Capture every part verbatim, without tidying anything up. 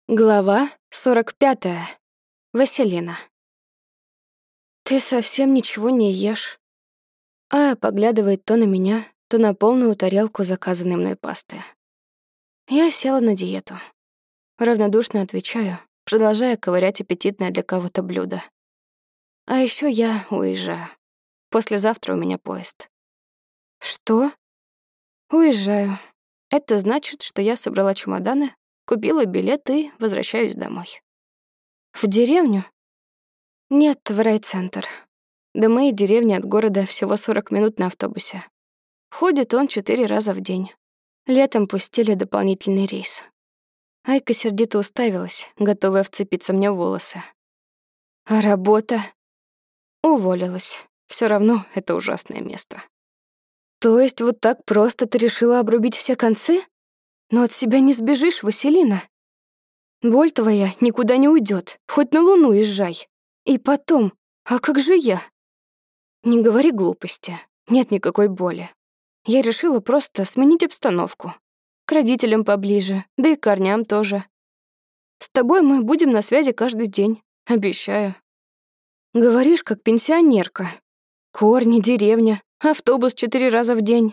Глава сорок пятая. Василина. «Ты совсем ничего не ешь?» Ая поглядывает то на меня, то на полную тарелку заказанной мной пасты. Я села на диету. Равнодушно отвечаю, продолжая ковырять аппетитное для кого-то блюдо. А еще я уезжаю. Послезавтра у меня поезд. Что? Уезжаю. Это значит, что я собрала чемоданы, купила билет и возвращаюсь домой. В деревню? Нет, в райцентр. До моей деревни от города всего сорок минут на автобусе. Ходит он четыре раза в день. Летом пустили дополнительный рейс. Айка сердито уставилась, готовая вцепиться мне в волосы. А работа? Уволилась. Все равно это ужасное место. То есть вот так просто ты решила обрубить все концы? Но от себя не сбежишь, Василина. Боль твоя никуда не уйдет, хоть на Луну езжай. И потом, а как же я? Не говори глупости, нет никакой боли. Я решила просто сменить обстановку. К родителям поближе, да и к корням тоже. С тобой мы будем на связи каждый день, обещаю. Говоришь, как пенсионерка. Корни, деревня, автобус четыре раза в день.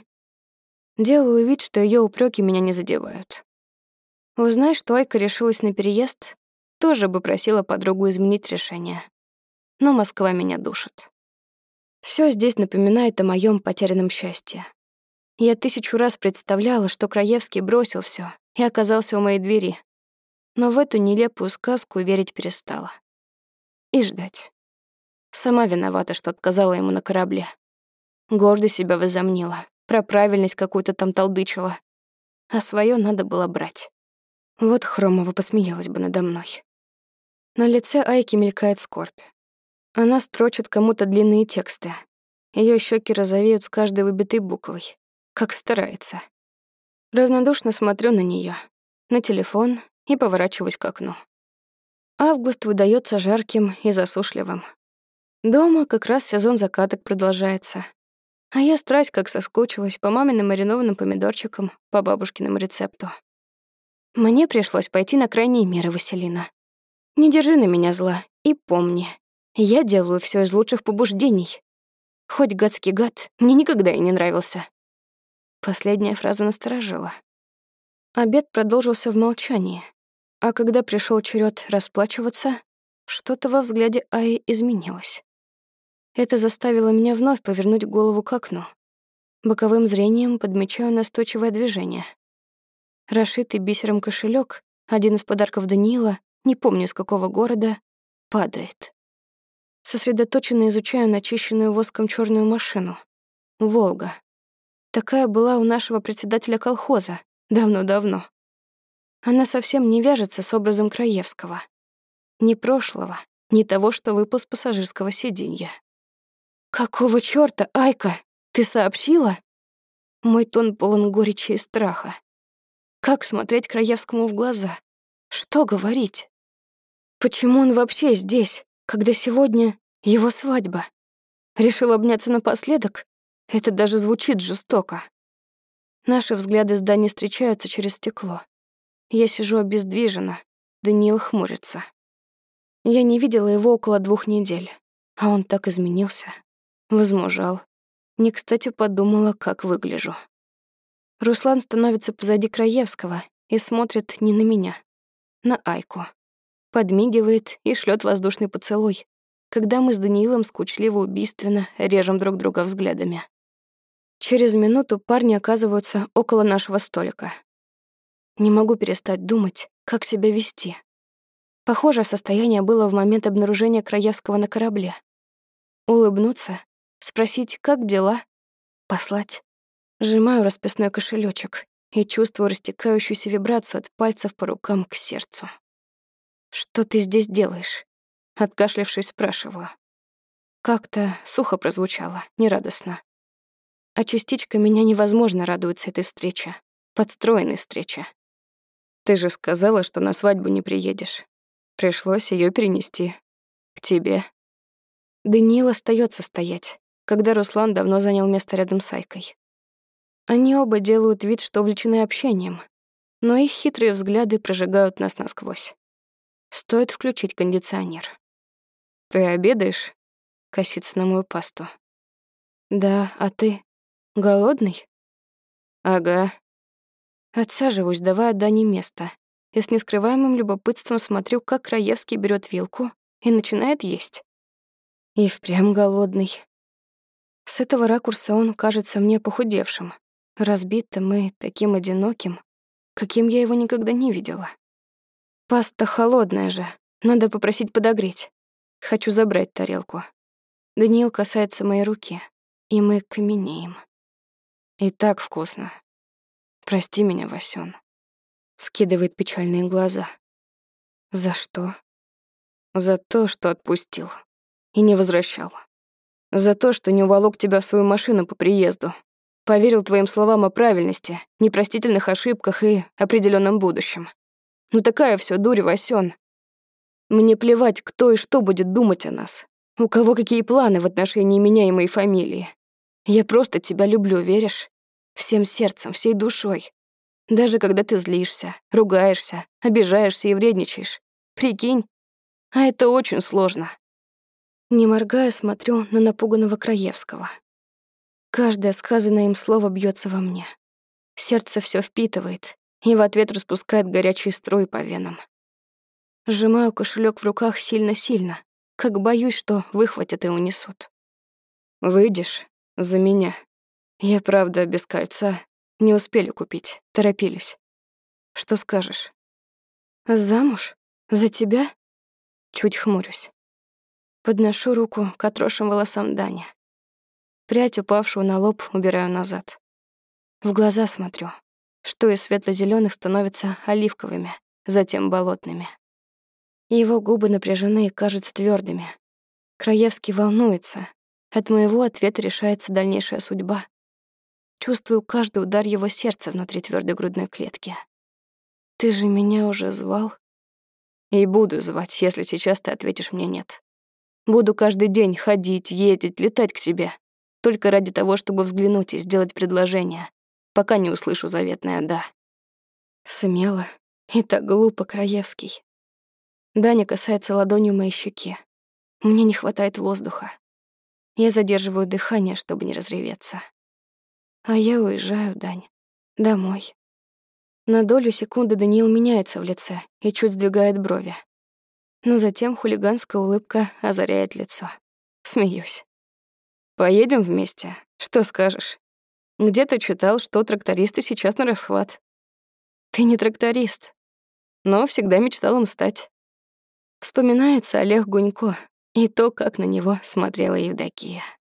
Делаю вид, что ее упреки меня не задевают. Узнай, что Айка решилась на переезд, тоже бы просила подругу изменить решение. Но Москва меня душит. Все здесь напоминает о моем потерянном счастье. Я тысячу раз представляла, что Краевский бросил все и оказался у моей двери. Но в эту нелепую сказку верить перестала. И ждать. Сама виновата, что отказала ему на корабле. Гордо себя возомнила, про правильность какую-то там толдычила. А свое надо было брать. Вот Хромова посмеялась бы надо мной. На лице Айки мелькает скорбь. Она строчит кому-то длинные тексты. Ее щеки розовеют с каждой выбитой буквой. Как старается. Равнодушно смотрю на нее, на телефон и поворачиваюсь к окну. Август выдается жарким и засушливым. Дома как раз сезон закаток продолжается. А я страсть как соскучилась по маминым маринованным помидорчикам по бабушкиному рецепту. Мне пришлось пойти на крайние меры, Василина. Не держи на меня зла и помни, я делаю все из лучших побуждений. Хоть гадский гад мне никогда и не нравился. Последняя фраза насторожила. Обед продолжился в молчании, а когда пришел черед расплачиваться, что-то во взгляде Аи изменилось. Это заставило меня вновь повернуть голову к окну. Боковым зрением подмечаю настойчивое движение. Расшитый бисером кошелек, один из подарков Даниила, не помню из какого города, падает. Сосредоточенно изучаю начищенную воском черную машину. «Волга». Такая была у нашего председателя колхоза. Давно-давно. Она совсем не вяжется с образом Краевского. Ни прошлого, ни того, что выпал с пассажирского сиденья. «Какого чёрта, Айка? Ты сообщила?» Мой тон полон горечи и страха. Как смотреть Краевскому в глаза? Что говорить? Почему он вообще здесь, когда сегодня его свадьба? Решил обняться напоследок? Это даже звучит жестоко. Наши взгляды с Даней встречаются через стекло. Я сижу обездвижена, Даниил хмурится. Я не видела его около двух недель, а он так изменился, возмужал. Не кстати подумала, как выгляжу. Руслан становится позади Краевского и смотрит не на меня, на Айку. Подмигивает и шлет воздушный поцелуй, когда мы с Даниилом скучливо-убийственно режем друг друга взглядами. Через минуту парни оказываются около нашего столика. Не могу перестать думать, как себя вести. Похожее состояние было в момент обнаружения Краевского на корабле. Улыбнуться, спросить, как дела, послать. Сжимаю расписной кошелечек и чувствую растекающуюся вибрацию от пальцев по рукам к сердцу. «Что ты здесь делаешь?» Откашлявшись, спрашиваю. Как-то сухо прозвучало, нерадостно. А частичка меня невозможно радуется этой встрече, подстроенной встрече. Ты же сказала, что на свадьбу не приедешь. Пришлось ее перенести. К тебе. Даниил остается стоять, когда Руслан давно занял место рядом с Айкой. Они оба делают вид, что увлечены общением, но их хитрые взгляды прожигают нас насквозь. Стоит включить кондиционер. «Ты обедаешь?» — косится на мою пасту. «Да, а ты голодный?» «Ага». Отсаживаюсь, давая Дане место, и с нескрываемым любопытством смотрю, как Краевский берет вилку и начинает есть. И впрямь голодный. С этого ракурса он кажется мне похудевшим, разбитым и таким одиноким, каким я его никогда не видела. Паста холодная же, надо попросить подогреть. Хочу забрать тарелку. Даниил касается моей руки, и мы каменеем. И так вкусно. Прости меня, Васён. Скидывает печальные глаза. За что? За то, что отпустил и не возвращал. За то, что не уволок тебя в свою машину по приезду. Поверил твоим словам о правильности, непростительных ошибках и определенном будущем. Ну такая всё дурь, Васён. Мне плевать, кто и что будет думать о нас. У кого какие планы в отношении меня и моей фамилии. Я просто тебя люблю, веришь? Всем сердцем, всей душой. Даже когда ты злишься, ругаешься, обижаешься и вредничаешь. Прикинь, а это очень сложно. Не моргая, смотрю на напуганного Краевского. Каждое сказанное им слово бьется во мне. Сердце все впитывает и в ответ распускает горячие струи по венам. Сжимаю кошелек в руках сильно-сильно, как боюсь, что выхватят и унесут. «Выйдешь за меня?» Я, правда, без кольца. Не успели купить, торопились. Что скажешь? Замуж? За тебя? Чуть хмурюсь. Подношу руку к отросшим волосам Дани. Прядь, упавшую на лоб, убираю назад. В глаза смотрю, что из светло-зелёных становятся оливковыми, затем болотными. Его губы напряжены и кажутся твёрдыми. Краевский волнуется. От моего ответа решается дальнейшая судьба. Чувствую каждый удар его сердца внутри твёрдой грудной клетки. Ты же меня уже звал? И буду звать, если сейчас ты ответишь мне нет. Буду каждый день ходить, ездить, летать к себе. Только ради того, чтобы взглянуть и сделать предложение, пока не услышу заветное «да». Смело и так глупо, Краевский. Даня касается ладонью моей щеки. Мне не хватает воздуха. Я задерживаю дыхание, чтобы не разреветься. А я уезжаю, Дань, домой. На долю секунды Даниил меняется в лице и чуть сдвигает брови. Но затем хулиганская улыбка озаряет лицо. Смеюсь. «Поедем вместе? Что скажешь? Где-то читал, что трактористы сейчас на расхват. Ты не тракторист, но всегда мечтал им стать». Вспоминается Олег Гунько и то, как на него смотрела Евдокия.